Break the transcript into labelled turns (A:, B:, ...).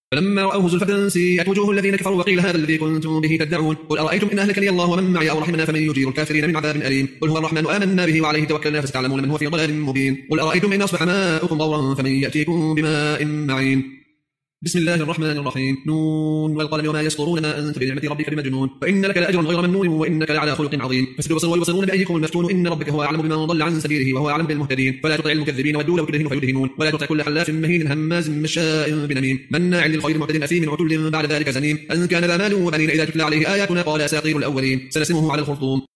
A: فلما رأوه زلفة سيئت وجوه الذين كفروا وقيل هذا الذي كنتم به تدعون قل أرأيتم إن أهلكني الله ومن معي أو رحمنا فمن يجير الكافرين من عذاب أليم قل هو الرحمن آمنا به وعليه توكلنا فستعلمون من هو في ضلال مبين قل أرأيتم إن أصبح ماؤكم غورا فمن يأتيكم بماء معين بسم الله الرحمن الرحيم نون والقلم وما يسطرون ما أنت بنعمة ربك بمجنون وإن لك لأجرا غير ممنون وإنك لعلى خلق عظيم فستبصر ويبصرون بأيكم المفتون إن ربك هو أعلم بمن ضل عن سبيله وهو أعلم بالمهتدين فلا تطع المكذبين ودوا لو تدهن فيدهنون ولا تطع كل حلاف مهين هماز مشاء بنميم مناع للخير معتد أثيم عتل بعد ذلك زنيم أن كان ذا مال وبنين إذا تتلى عليه آياتنا قال أساطير الأولين سنسمه على الخرطوم